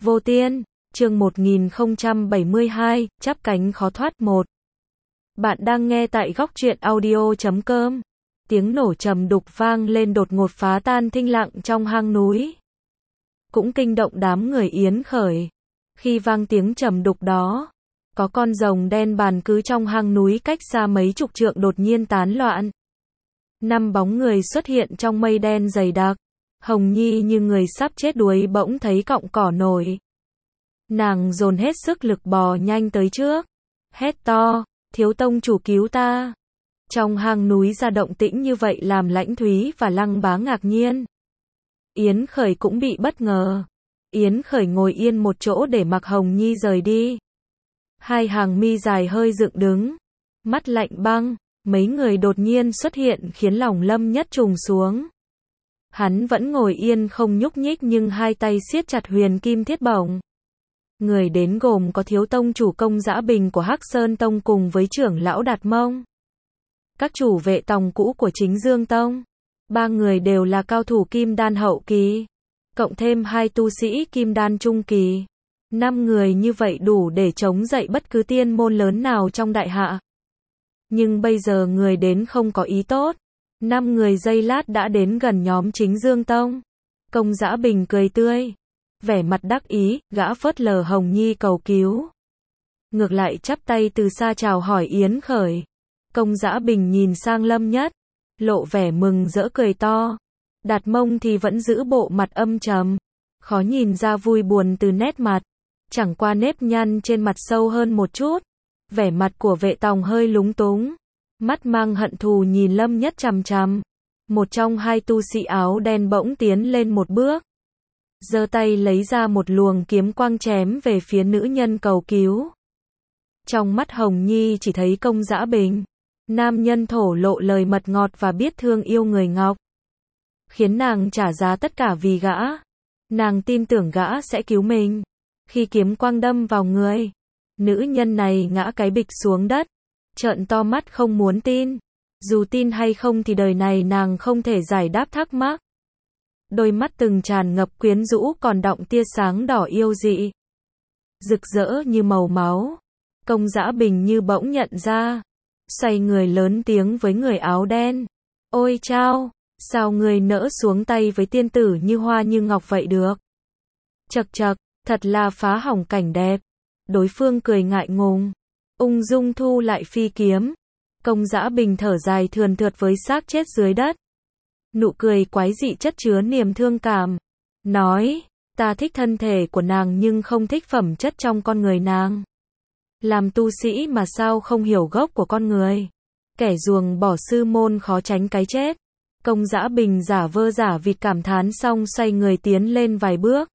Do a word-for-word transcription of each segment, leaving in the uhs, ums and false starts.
Vô Tiên, chương một nghìn không trăm bảy mươi hai, chắp cánh khó thoát một. Bạn đang nghe tại góc truyện audio chấm com. Tiếng nổ trầm đục vang lên đột ngột phá tan thinh lặng trong hang núi. Cũng kinh động đám người Yến Khởi. Khi vang tiếng trầm đục đó, có con rồng đen bàn cứ trong hang núi cách xa mấy chục trượng đột nhiên tán loạn. Năm bóng người xuất hiện trong mây đen dày đặc. Hồng Nhi như người sắp chết đuối bỗng thấy cọng cỏ nổi. Nàng dồn hết sức lực bò nhanh tới trước. Hét to, thiếu tông chủ cứu ta. Trong hang núi ra động tĩnh như vậy làm Lãnh Thúy và Lăng Bá ngạc nhiên. Yến Khởi cũng bị bất ngờ. Yến Khởi ngồi yên một chỗ để mặc Hồng Nhi rời đi. Hai hàng mi dài hơi dựng đứng. Mắt lạnh băng, mấy người đột nhiên xuất hiện khiến lòng Lâm Nhất trùng xuống. Hắn vẫn ngồi yên không nhúc nhích nhưng hai tay siết chặt huyền kim thiết bổng. Người đến gồm có thiếu tông chủ Công Dã Bình của Hắc Sơn Tông cùng với trưởng lão Đạt Mông. Các chủ vệ tòng cũ của Chính Dương Tông. Ba người đều là cao thủ kim đan hậu kỳ. Cộng thêm hai tu sĩ kim đan trung kỳ. Năm người như vậy đủ để chống dậy bất cứ tiên môn lớn nào trong đại hạ. Nhưng bây giờ người đến không có ý tốt. Năm người giây lát đã đến gần nhóm Chính Dương Tông. Công Dã Bình cười tươi. Vẻ mặt đắc ý, gã phớt lờ Hồng Nhi cầu cứu. Ngược lại chắp tay từ xa chào hỏi Yến Khởi. Công Dã Bình nhìn sang Lâm Nhất. Lộ vẻ mừng rỡ cười to. Đạt Mông thì vẫn giữ bộ mặt âm trầm. Khó nhìn ra vui buồn từ nét mặt. Chẳng qua nếp nhăn trên mặt sâu hơn một chút. Vẻ mặt của vệ tòng hơi lúng túng. Mắt mang hận thù nhìn Lâm Nhất chằm chằm. Một trong hai tu sĩ áo đen bỗng tiến lên một bước. Giơ tay lấy ra một luồng kiếm quang chém về phía nữ nhân cầu cứu. Trong mắt Hồng Nhi chỉ thấy Công Dã Bình. Nam nhân thổ lộ lời mật ngọt và biết thương yêu người ngọc. Khiến nàng trả giá tất cả vì gã. Nàng tin tưởng gã sẽ cứu mình. Khi kiếm quang đâm vào người, nữ nhân này ngã cái bịch xuống đất. Trợn to mắt không muốn tin. Dù tin hay không thì đời này nàng không thể giải đáp thắc mắc. Đôi mắt từng tràn ngập quyến rũ còn đọng tia sáng đỏ yêu dị. Rực rỡ như màu máu. Công Dã Bình như bỗng nhận ra. Xoay người lớn tiếng với người áo đen. Ôi chao, sao người nỡ xuống tay với tiên tử như hoa như ngọc vậy được? Chậc chậc, thật là phá hỏng cảnh đẹp. Đối phương cười ngại ngùng. Ung dung thu lại phi kiếm. Công Dã Bình thở dài thườn thượt với xác chết dưới đất. Nụ cười quái dị chất chứa niềm thương cảm. Nói, ta thích thân thể của nàng nhưng không thích phẩm chất trong con người nàng. Làm tu sĩ mà sao không hiểu gốc của con người. Kẻ ruồng bỏ sư môn khó tránh cái chết. Công Dã Bình giả vơ giả vịt cảm thán xong xoay người tiến lên vài bước.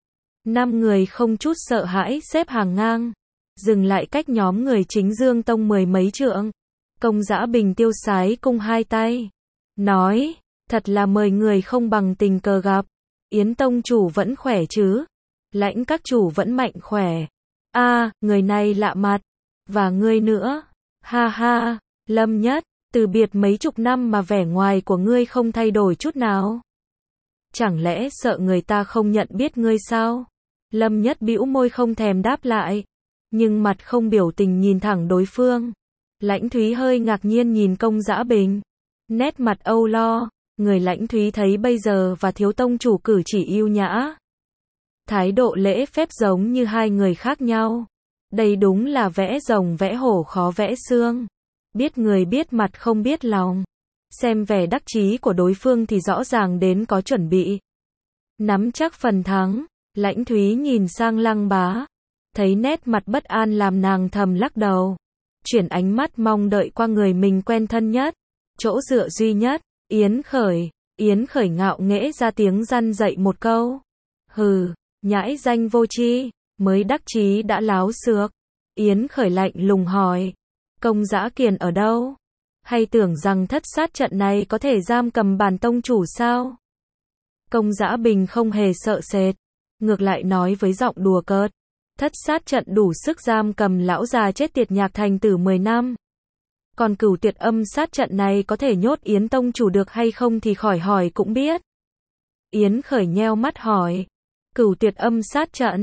Năm người không chút sợ hãi xếp hàng ngang. Dừng lại cách nhóm người Chính Dương Tông mười mấy trượng. Công Dã Bình tiêu sái cung hai tay. Nói, thật là mời người không bằng tình cờ gặp. Yến Tông chủ vẫn khỏe chứ? Lãnh các chủ vẫn mạnh khỏe. A, à, người này lạ mặt. Và ngươi nữa. Ha ha, Lâm Nhất, từ biệt mấy chục năm mà vẻ ngoài của ngươi không thay đổi chút nào. Chẳng lẽ sợ người ta không nhận biết ngươi sao? Lâm Nhất bĩu môi không thèm đáp lại. Nhưng mặt không biểu tình nhìn thẳng đối phương. Lãnh Thúy hơi ngạc nhiên nhìn Công Dã Bình. Nét mặt âu lo. Người Lãnh Thúy thấy bây giờ và thiếu tông chủ cử chỉ yêu nhã. Thái độ lễ phép giống như hai người khác nhau. Đây đúng là vẽ rồng vẽ hổ khó vẽ xương. Biết người biết mặt không biết lòng. Xem vẻ đắc chí của đối phương thì rõ ràng đến có chuẩn bị. Nắm chắc phần thắng. Lãnh Thúy nhìn sang Lăng Bá. Thấy nét mặt bất an làm nàng thầm lắc đầu. Chuyển ánh mắt mong đợi qua người mình quen thân nhất. Chỗ dựa duy nhất. Yến Khởi. Yến Khởi ngạo nghễ ra tiếng răn dậy một câu. Hừ, nhãi danh vô tri, mới đắc chí đã láo xược. Yến Khởi lạnh lùng hỏi. Công Dã Kiền ở đâu? Hay tưởng rằng thất sát trận này có thể giam cầm bản tông chủ sao? Công Dã Bình không hề sợ sệt. Ngược lại nói với giọng đùa cợt. Thất sát trận đủ sức giam cầm lão già chết tiệt Nhạc Thành Tử mười năm. Còn Cửu Tuyệt Âm sát trận này có thể nhốt Yến Tông chủ được hay không thì khỏi hỏi cũng biết. Yến Khởi nheo mắt hỏi. Cửu Tuyệt Âm sát trận,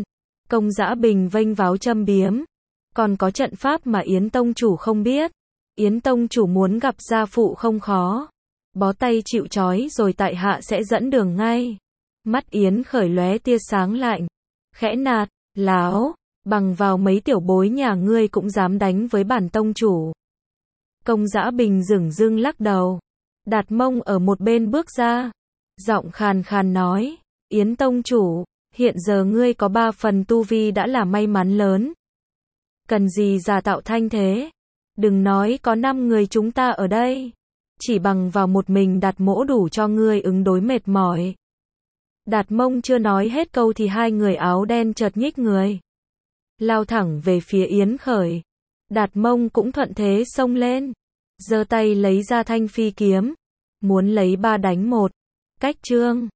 Công Dã Bình vênh váo châm biếm. Còn có trận pháp mà Yến tông chủ không biết. Yến tông chủ muốn gặp gia phụ không khó. Bó tay chịu trói rồi tại hạ sẽ dẫn đường ngay. Mắt Yến khởi lóe tia sáng lạnh. Khẽ nạt, láo, bằng vào mấy tiểu bối nhà ngươi cũng dám đánh với bản tông chủ. Công Dã Bình dửng dưng lắc đầu. Đạt Mông ở một bên bước ra. Giọng khàn khàn nói, Yến tông chủ, hiện giờ ngươi có ba phần tu vi đã là may mắn lớn. Cần gì giả tạo thanh thế? Đừng nói có năm người chúng ta ở đây. Chỉ bằng vào một mình Đạt mỗ đủ cho ngươi ứng đối mệt mỏi. Đạt Mông chưa nói hết câu thì hai người áo đen chợt nhích người. Lao thẳng về phía Yến Khởi. Đạt Mông cũng thuận thế xông lên. Giơ tay lấy ra thanh phi kiếm. Muốn lấy ba đánh một. Cách trương.